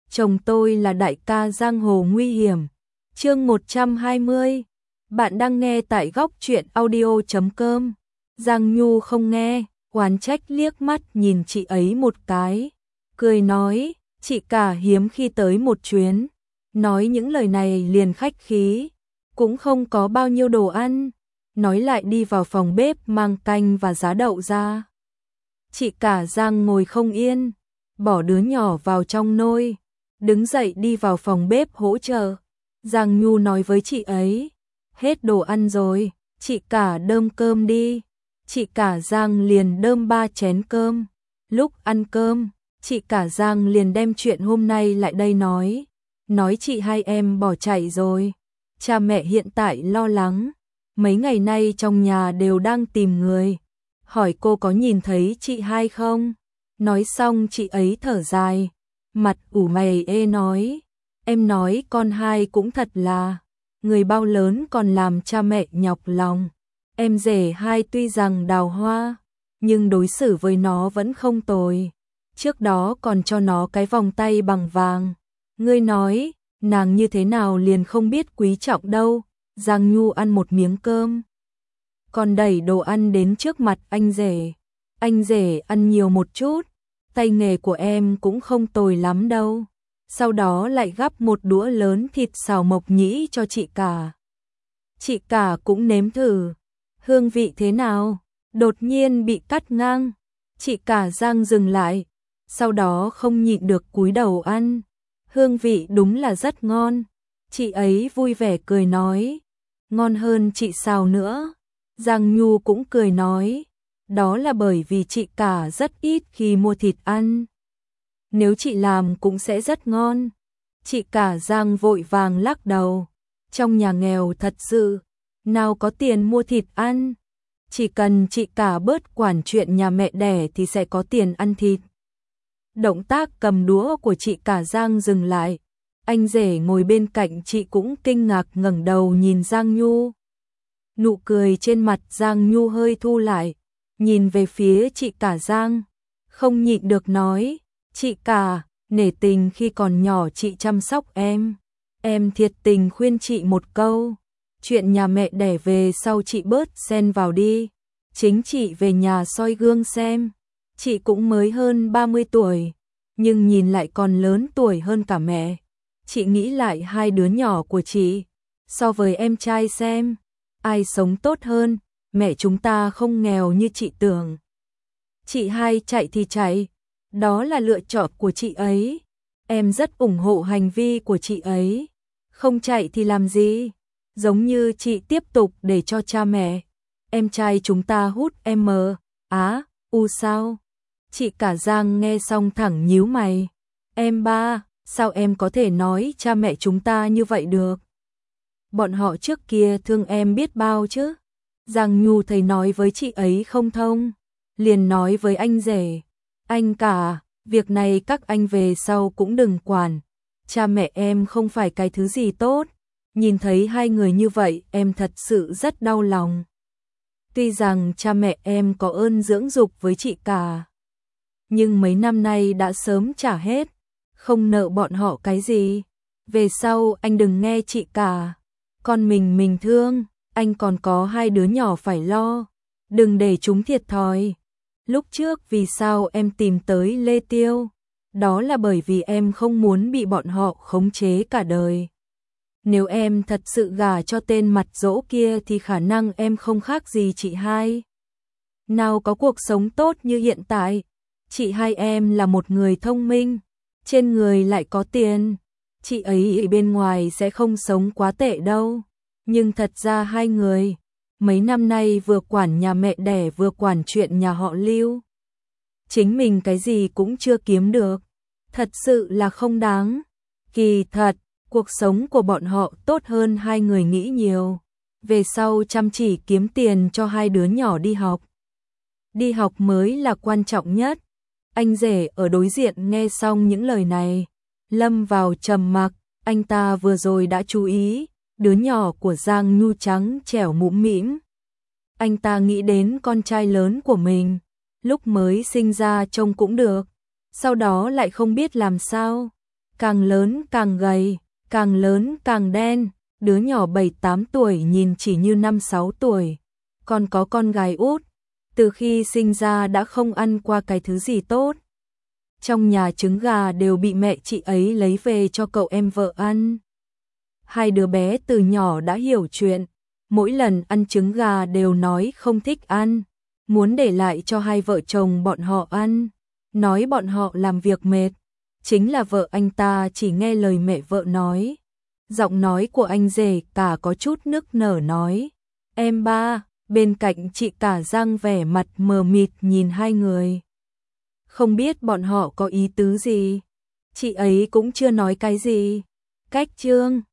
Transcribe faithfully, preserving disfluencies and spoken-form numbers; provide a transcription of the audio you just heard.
chồng tôi là đại ca giang hồ nguy hiểm. Chương một trăm hai mươi. Bạn đang nghe tại góc truyện audio chấm com. Giang Nhu không nghe, oán trách liếc mắt nhìn chị ấy một cái, cười nói, chị cả hiếm khi tới một chuyến. Nói những lời này liền khách khí, cũng không có bao nhiêu đồ ăn, nói lại đi vào phòng bếp mang canh và giá đậu ra. Chị cả Giang ngồi không yên, bỏ đứa nhỏ vào trong nôi, đứng dậy đi vào phòng bếp hỗ trợ. Giang Nhu nói với chị ấy, hết đồ ăn rồi, chị cả đơm cơm đi. Chị cả Giang liền đơm ba chén cơm. Lúc ăn cơm, chị cả Giang liền đem chuyện hôm nay lại đây nói. Nói chị hai em bỏ chạy rồi. Cha mẹ hiện tại lo lắng. Mấy ngày nay trong nhà đều đang tìm người. Hỏi cô có nhìn thấy chị hai không? Nói xong chị ấy thở dài. Mặt ủ mày ê nói. Em nói con hai cũng thật là. Người bao lớn còn làm cha mẹ nhọc lòng. Em rể hai tuy rằng đào hoa, nhưng đối xử với nó vẫn không tồi. Trước đó còn cho nó cái vòng tay bằng vàng. Ngươi nói, nàng như thế nào liền không biết quý trọng đâu. Giang Nhu ăn một miếng cơm, còn đẩy đồ ăn đến trước mặt anh rể. Anh rể ăn nhiều một chút, tay nghề của em cũng không tồi lắm đâu. Sau đó lại gắp một đũa lớn thịt xào mộc nhĩ cho chị cả. Chị cả cũng nếm thử. Hương vị thế nào? Đột nhiên bị cắt ngang. Chị cả Giang dừng lại, sau đó không nhịn được cúi đầu ăn. Hương vị đúng là rất ngon. Chị ấy vui vẻ cười nói, ngon hơn chị xào nữa. Giang Nhu cũng cười nói, đó là bởi vì chị cả rất ít khi mua thịt ăn. Nếu chị làm cũng sẽ rất ngon. Chị cả Giang vội vàng lắc đầu, trong nhà nghèo thật sự, nào có tiền mua thịt ăn. Chỉ cần chị cả bớt quản chuyện nhà mẹ đẻ thì sẽ có tiền ăn thịt. Động tác cầm đũa của chị cả Giang dừng lại. Anh rể ngồi bên cạnh chị cũng kinh ngạc ngẩng đầu nhìn Giang Nhu. Nụ cười trên mặt Giang Nhu hơi thu lại, nhìn về phía chị cả Giang, không nhịn được nói, chị cả, nể tình khi còn nhỏ chị chăm sóc em. Em thiệt tình khuyên chị một câu. Chuyện nhà mẹ đẻ về sau chị bớt xen vào đi. Chính chị về nhà soi gương xem. Chị cũng mới hơn ba mươi tuổi, nhưng nhìn lại còn lớn tuổi hơn cả mẹ. Chị nghĩ lại hai đứa nhỏ của chị, so với em trai xem, ai sống tốt hơn. Mẹ chúng ta không nghèo như chị tưởng. Chị hai chạy thì chạy, đó là lựa chọn của chị ấy. Em rất ủng hộ hành vi của chị ấy. Không chạy thì làm gì? Giống như chị tiếp tục để cho cha mẹ, em trai chúng ta hút em mờ, á, u sao? Chị cả Giang nghe xong thẳng nhíu mày. Em ba, sao em có thể nói cha mẹ chúng ta như vậy được? Bọn họ trước kia thương em biết bao chứ. Giang Nhu thấy nói với chị ấy không thông, liền nói với anh rể, anh cả, việc này các anh về sau cũng đừng quản. Cha mẹ em không phải cái thứ gì tốt. Nhìn thấy hai người như vậy em thật sự rất đau lòng. Tuy rằng cha mẹ em có ơn dưỡng dục với chị cả, nhưng mấy năm nay đã sớm trả hết, không nợ bọn họ cái gì. Về sau anh đừng nghe chị cả, con mình mình thương, anh còn có hai đứa nhỏ phải lo, đừng để chúng thiệt thòi. Lúc trước vì sao em tìm tới Lê Tiêu? Đó là bởi vì em không muốn bị bọn họ khống chế cả đời. Nếu em thật sự gả cho tên mặt dỗ kia thì khả năng em không khác gì chị hai. Nào có cuộc sống tốt như hiện tại. Chị hai em là một người thông minh, trên người lại có tiền. Chị ấy ở bên ngoài sẽ không sống quá tệ đâu. Nhưng thật ra hai người, mấy năm nay vừa quản nhà mẹ đẻ vừa quản chuyện nhà họ Lưu. Chính mình cái gì cũng chưa kiếm được. Thật sự là không đáng. Kỳ thật, cuộc sống của bọn họ tốt hơn hai người nghĩ nhiều. Về sau chăm chỉ kiếm tiền cho hai đứa nhỏ đi học. Đi học mới là quan trọng nhất. Anh rể ở đối diện nghe xong những lời này, lâm vào trầm mặc. Anh ta vừa rồi đã chú ý, đứa nhỏ của Giang Nhu trắng trẻo mũm mĩm. Anh ta nghĩ đến con trai lớn của mình, lúc mới sinh ra trông cũng được, sau đó lại không biết làm sao. càng lớn càng gầy, càng lớn càng đen, đứa nhỏ bảy tám tuổi nhìn chỉ như năm sáu tuổi, còn có con gái út, từ khi sinh ra đã không ăn qua cái thứ gì tốt. Trong nhà trứng gà đều bị mẹ chị ấy lấy về cho cậu em vợ ăn. Hai đứa bé từ nhỏ đã hiểu chuyện, mỗi lần ăn trứng gà đều nói không thích ăn, muốn để lại cho hai vợ chồng bọn họ ăn, nói bọn họ làm việc mệt. Chính là vợ anh ta chỉ nghe lời mẹ vợ nói. Giọng nói của anh rể cả có chút nức nở nói, em ba. Bên cạnh chị cả Giang vẻ mặt mờ mịt nhìn hai người. Không biết bọn họ có ý tứ gì. Chị ấy cũng chưa nói cái gì. Cách chương